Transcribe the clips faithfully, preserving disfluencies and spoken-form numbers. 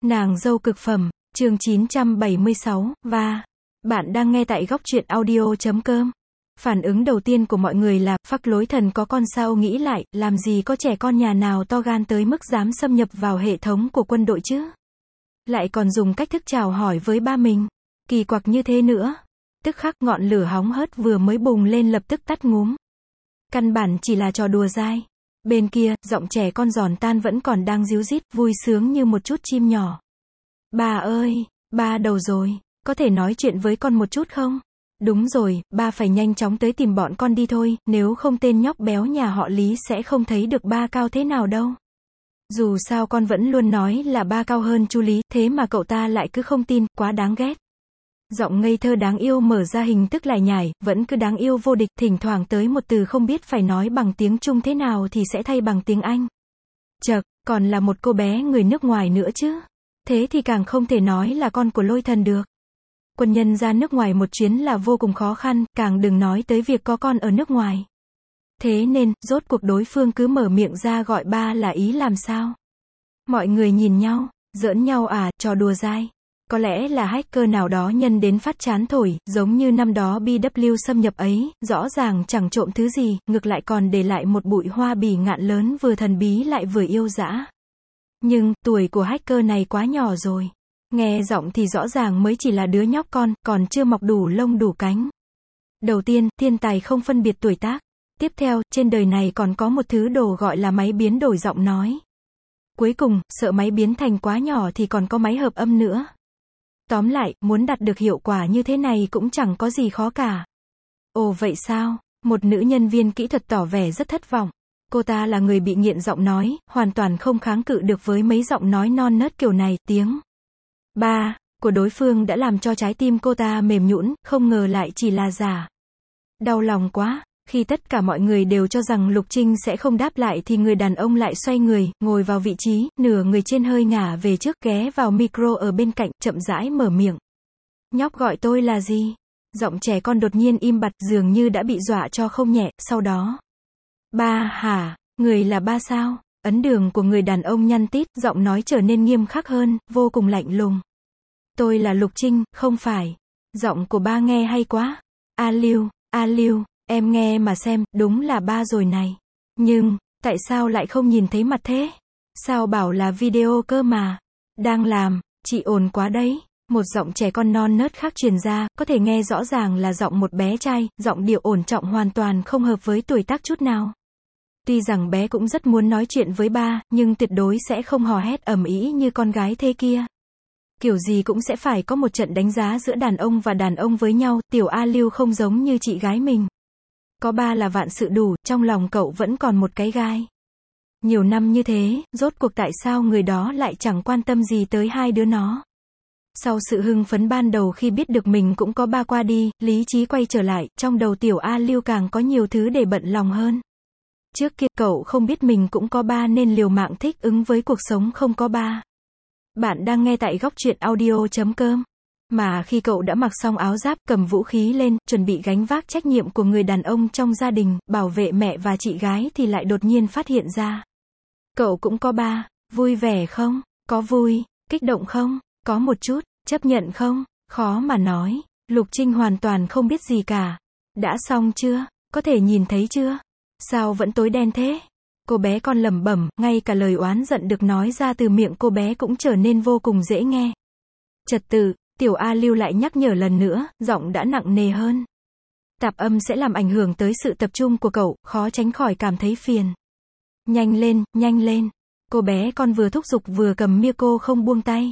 Nàng dâu cực phẩm, chương chín trăm bảy mươi sáu, và bạn đang nghe tại góc truyện audio chấm com. Phản ứng đầu tiên của mọi người là, phắc lối thần có con sao, nghĩ lại, làm gì có trẻ con nhà nào to gan tới mức dám xâm nhập vào hệ thống của quân đội chứ? Lại còn dùng cách thức chào hỏi với ba mình. Kỳ quặc như thế nữa. Tức khắc ngọn lửa hóng hớt vừa mới bùng lên lập tức tắt ngúm. Căn bản chỉ là trò đùa dai. Bên kia, giọng trẻ con giòn tan vẫn còn đang ríu rít, vui sướng như một chút chim nhỏ. Ba ơi, ba đầu rồi, có thể nói chuyện với con một chút không? Đúng rồi, ba phải nhanh chóng tới tìm bọn con đi thôi, nếu không tên nhóc béo nhà họ Lý sẽ không thấy được ba cao thế nào đâu. Dù sao con vẫn luôn nói là ba cao hơn chú Lý, thế mà cậu ta lại cứ không tin, quá đáng ghét. Giọng ngây thơ đáng yêu mở ra hình tức lại nhải, vẫn cứ đáng yêu vô địch, thỉnh thoảng tới một từ không biết phải nói bằng tiếng Trung thế nào thì sẽ thay bằng tiếng Anh. Chậc, còn là một cô bé người nước ngoài nữa chứ. Thế thì càng không thể nói là con của Lôi Thần được. Quân nhân ra nước ngoài một chuyến là vô cùng khó khăn, càng đừng nói tới việc có con ở nước ngoài. Thế nên, rốt cuộc đối phương cứ mở miệng ra gọi ba là ý làm sao? Mọi người nhìn nhau, giỡn nhau à, trò đùa dai. Có lẽ là hacker nào đó nhân đến phát chán thổi, giống như năm đó bê vê kép xâm nhập ấy, rõ ràng chẳng trộm thứ gì, ngược lại còn để lại một bụi hoa bỉ ngạn lớn vừa thần bí lại vừa yêu dã. Nhưng, tuổi của hacker này quá nhỏ rồi. Nghe giọng thì rõ ràng mới chỉ là đứa nhóc con, còn chưa mọc đủ lông đủ cánh. Đầu tiên, thiên tài không phân biệt tuổi tác. Tiếp theo, trên đời này còn có một thứ đồ gọi là máy biến đổi giọng nói. Cuối cùng, sợ máy biến thành quá nhỏ thì còn có máy hợp âm nữa. Tóm lại, muốn đạt được hiệu quả như thế này cũng chẳng có gì khó cả. Ồ vậy sao? Một nữ nhân viên kỹ thuật tỏ vẻ rất thất vọng. Cô ta là người bị nghiện giọng nói, hoàn toàn không kháng cự được với mấy giọng nói non nớt kiểu này, tiếng ba của đối phương đã làm cho trái tim cô ta mềm nhũn, không ngờ lại chỉ là giả. Đau lòng quá, khi tất cả mọi người đều cho rằng Lục Trinh sẽ không đáp lại thì người đàn ông lại xoay người, ngồi vào vị trí, nửa người trên hơi ngả về trước, ghé vào micro ở bên cạnh, chậm rãi mở miệng. Nhóc gọi tôi là gì? Giọng trẻ con đột nhiên im bặt, dường như đã bị dọa cho không nhẹ, sau đó. Ba hả? Người là ba sao? Ấn đường của người đàn ông nhăn tít, giọng nói trở nên nghiêm khắc hơn, vô cùng lạnh lùng. Tôi là Lục Trinh, không phải. Giọng của ba nghe hay quá. A Lưu, A Lưu, em nghe mà xem, đúng là ba rồi này. Nhưng, tại sao lại không nhìn thấy mặt thế? Sao bảo là video cơ mà? Đang làm, chị ồn quá đấy. Một giọng trẻ con non nớt khác truyền ra, có thể nghe rõ ràng là giọng một bé trai, giọng điệu ổn trọng hoàn toàn không hợp với tuổi tác chút nào. Tuy rằng bé cũng rất muốn nói chuyện với ba, nhưng tuyệt đối sẽ không hò hét ầm ĩ như con gái thế kia. Kiểu gì cũng sẽ phải có một trận đánh giá giữa đàn ông và đàn ông với nhau, tiểu A Lưu không giống như chị gái mình. Có ba là vạn sự đủ, trong lòng cậu vẫn còn một cái gai. Nhiều năm như thế, rốt cuộc tại sao người đó lại chẳng quan tâm gì tới hai đứa nó. Sau sự hưng phấn ban đầu khi biết được mình cũng có ba qua đi, lý trí quay trở lại, trong đầu tiểu A Lưu càng có nhiều thứ để bận lòng hơn. Trước kia, cậu không biết mình cũng có ba nên liều mạng thích ứng với cuộc sống không có ba. Bạn đang nghe tại góc truyện audio chấm com. Mà khi cậu đã mặc xong áo giáp, cầm vũ khí lên, chuẩn bị gánh vác trách nhiệm của người đàn ông trong gia đình, bảo vệ mẹ và chị gái thì lại đột nhiên phát hiện ra. Cậu cũng có ba, vui vẻ không? Có vui, kích động không? Có một chút, chấp nhận không? Khó mà nói. Lục Trinh hoàn toàn không biết gì cả. Đã xong chưa? Có thể nhìn thấy chưa? Sao vẫn tối đen thế? Cô bé con lẩm bẩm, ngay cả lời oán giận được nói ra từ miệng cô bé cũng trở nên vô cùng dễ nghe. Trật tự, tiểu A Lưu lại nhắc nhở lần nữa, giọng đã nặng nề hơn. Tạp âm sẽ làm ảnh hưởng tới sự tập trung của cậu, khó tránh khỏi cảm thấy phiền. Nhanh lên, nhanh lên. Cô bé con vừa thúc giục vừa cầm micro không buông tay.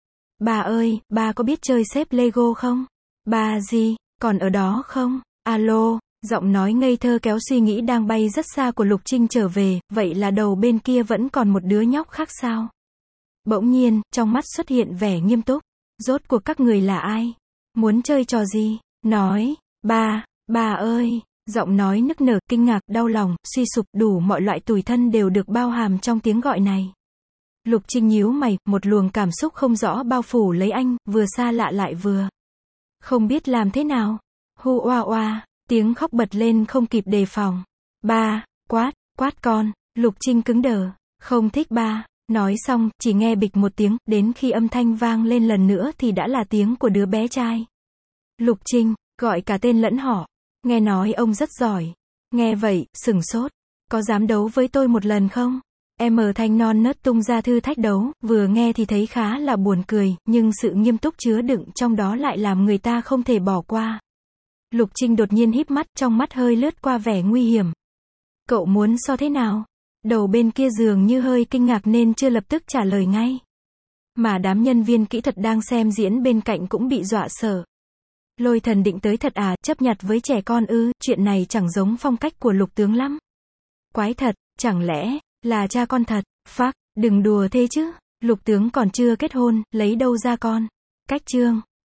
Ba ơi, ba có biết chơi xếp Lego không? Ba gì, còn ở đó không? Alo. Giọng nói ngây thơ kéo suy nghĩ đang bay rất xa của Lục Trinh trở về, vậy là đầu bên kia vẫn còn một đứa nhóc khác sao? Bỗng nhiên, trong mắt xuất hiện vẻ nghiêm túc. Rốt cuộc các người là ai? Muốn chơi trò gì? Nói, ba, ba ơi. Giọng nói nức nở, kinh ngạc, đau lòng, suy sụp, đủ mọi loại tủi thân đều được bao hàm trong tiếng gọi này. Lục Trinh nhíu mày, một luồng cảm xúc không rõ bao phủ lấy anh, vừa xa lạ lại vừa không biết làm thế nào. Hu oa oa. Tiếng khóc bật lên không kịp đề phòng. Ba, quát, quát con. Lục Trinh cứng đờ. Không thích ba. Nói xong, chỉ nghe bịch một tiếng, đến khi âm thanh vang lên lần nữa thì đã là tiếng của đứa bé trai. Lục Trinh, gọi cả tên lẫn họ. Nghe nói ông rất giỏi. Nghe vậy, sửng sốt. Có dám đấu với tôi một lần không? Em ở thanh non nớt tung ra thử thách đấu, vừa nghe thì thấy khá là buồn cười, nhưng sự nghiêm túc chứa đựng trong đó lại làm người ta không thể bỏ qua. Lục Trinh đột nhiên híp mắt, trong mắt hơi lướt qua vẻ nguy hiểm. Cậu muốn so thế nào? Đầu bên kia dường như hơi kinh ngạc nên chưa lập tức trả lời ngay. Mà đám nhân viên kỹ thuật đang xem diễn bên cạnh cũng bị dọa sợ. Lôi Thần định tới thật à, chấp nhặt với trẻ con ư, chuyện này chẳng giống phong cách của Lục tướng lắm. Quái thật, chẳng lẽ là cha con thật? Phác, đừng đùa thế chứ. Lục tướng còn chưa kết hôn, lấy đâu ra con? Cách chương